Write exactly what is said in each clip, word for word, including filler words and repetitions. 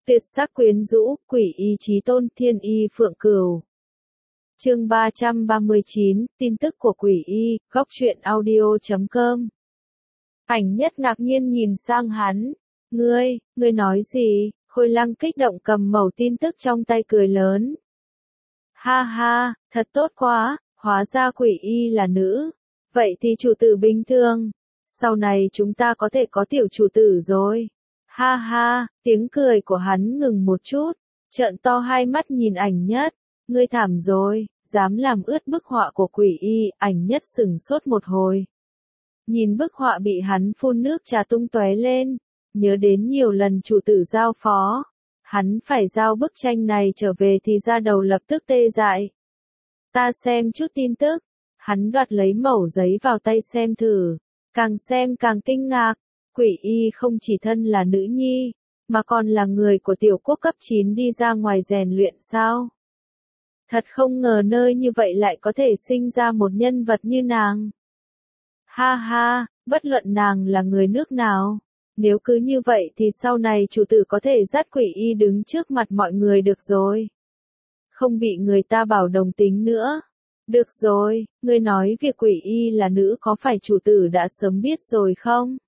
Tuyệt sắc quyến rũ, quỷ y chí tôn, thiên y phượng cửu. Chương ba trăm ba mươi chín, tin tức của quỷ y, góc truyện audio chấm com. Ảnh Nhất ngạc nhiên nhìn sang hắn. Ngươi, ngươi nói gì? Khôi Lăng kích động cầm mẩu tin tức trong tay cười lớn. Ha ha, thật tốt quá, hóa ra quỷ y là nữ. Vậy thì chủ tử bình thường. Sau này chúng ta có thể có tiểu chủ tử rồi. Ha ha, tiếng cười của hắn ngừng một chút, trợn to hai mắt nhìn Ảnh Nhất. Ngươi thảm rồi, dám làm ướt bức họa của quỷ y. Ảnh Nhất sửng sốt một hồi. Nhìn bức họa bị hắn phun nước trà tung tóe lên, nhớ đến nhiều lần chủ tử giao phó, hắn phải giao bức tranh này trở về thì da đầu lập tức tê dại. Ta xem chút tin tức, hắn đoạt lấy mẩu giấy vào tay xem thử, càng xem càng kinh ngạc, quỷ y không chỉ thân là nữ nhi, mà còn là người của tiểu quốc cấp chín đi ra ngoài rèn luyện sao? Thật không ngờ nơi như vậy lại có thể sinh ra một nhân vật như nàng. Ha ha, bất luận nàng là người nước nào, nếu cứ như vậy thì sau này chủ tử có thể dắt quỷ y đứng trước mặt mọi người được rồi. Không bị người ta bảo đồng tính nữa. Được rồi, ngươi nói việc quỷ y là nữ có phải chủ tử đã sớm biết rồi không?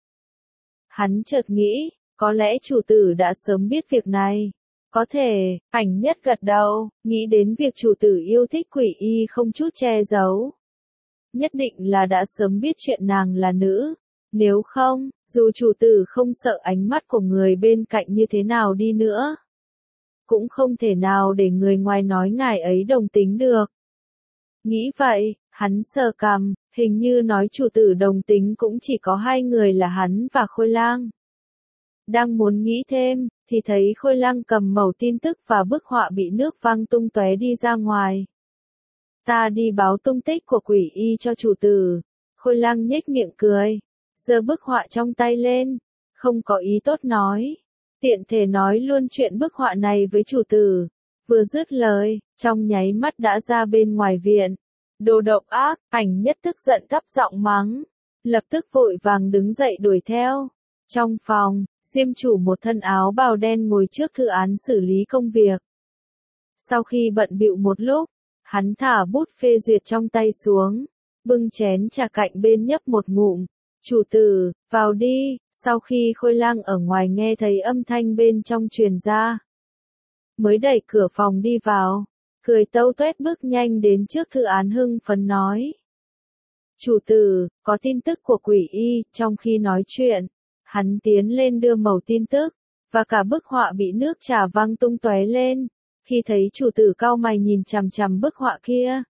Hắn chợt nghĩ, có lẽ chủ tử đã sớm biết việc này. Có thể, Ảnh Nhất gật đầu, nghĩ đến việc chủ tử yêu thích quỷ y không chút che giấu. Nhất định là đã sớm biết chuyện nàng là nữ. Nếu không, dù chủ tử không sợ ánh mắt của người bên cạnh như thế nào đi nữa, cũng không thể nào để người ngoài nói ngài ấy đồng tính được. Nghĩ vậy, hắn sờ cằm, hình như nói chủ tử đồng tính cũng chỉ có hai người là hắn và Khôi Lang. Đang muốn nghĩ thêm, thì thấy Khôi Lang cầm mẩu tin tức và bức họa bị nước văng tung tóe đi ra ngoài. Ta đi báo tung tích của quỷ y cho chủ tử. Khôi Lang nhếch miệng cười, giơ bức họa trong tay lên, không có ý tốt nói. Tiện thể nói luôn chuyện bức họa này với chủ tử. Vừa dứt lời, trong nháy mắt đã ra bên ngoài viện. Đồ độc ác, Ảnh Nhất tức giận gấp giọng mắng. Lập tức vội vàng đứng dậy đuổi theo. Trong phòng, Diêm chủ một thân áo bào đen ngồi trước thư án xử lý công việc. Sau khi bận bịu một lúc, hắn thả bút phê duyệt trong tay xuống, bưng chén trà cạnh bên nhấp một ngụm. Chủ tử, vào đi. Sau khi Khôi Lang ở ngoài nghe thấy âm thanh bên trong truyền ra, mới đẩy cửa phòng đi vào, cười tâu tuét bước nhanh đến trước thư án hưng phấn nói. Chủ tử, có tin tức của quỷ y. Trong khi nói chuyện, hắn tiến lên đưa mẩu tin tức, và cả bức họa bị nước trà văng tung tóe lên. Khi thấy chủ tử cau mày nhìn chằm chằm bức họa kia,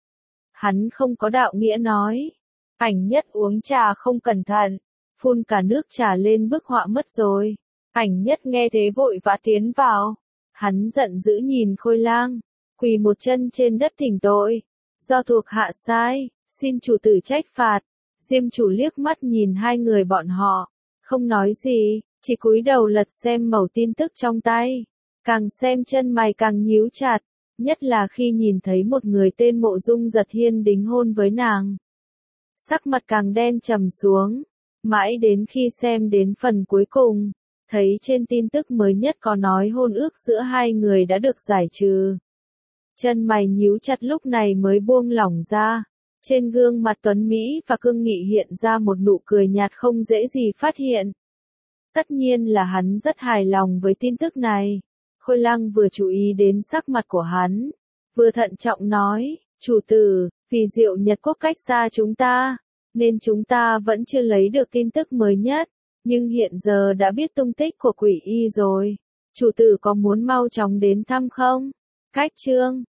hắn không có đạo nghĩa nói. Ảnh Nhất uống trà không cẩn thận, phun cả nước trà lên bức họa mất rồi. Ảnh Nhất nghe thế vội vã tiến vào. Hắn giận dữ nhìn Khôi Lang, quỳ một chân trên đất thỉnh tội. Do thuộc hạ sai, xin chủ tử trách phạt. Diêm chủ liếc mắt nhìn hai người bọn họ, không nói gì, chỉ cúi đầu lật xem mẩu tin tức trong tay. Càng xem chân mày càng nhíu chặt, nhất là khi nhìn thấy một người tên Mộ Dung Giật Hiên đính hôn với nàng. Sắc mặt càng đen trầm xuống, mãi đến khi xem đến phần cuối cùng, thấy trên tin tức mới nhất có nói hôn ước giữa hai người đã được giải trừ. Chân mày nhíu chặt lúc này mới buông lỏng ra, trên gương mặt tuấn Mỹ và cương nghị hiện ra một nụ cười nhạt không dễ gì phát hiện. Tất nhiên là hắn rất hài lòng với tin tức này. Khôi Lang vừa chú ý đến sắc mặt của hắn, vừa thận trọng nói, chủ tử, vì Diệu Nhật Quốc cách xa chúng ta, nên chúng ta vẫn chưa lấy được tin tức mới nhất, nhưng hiện giờ đã biết tung tích của quỷ y rồi. Chủ tử có muốn mau chóng đến thăm không? Cách chương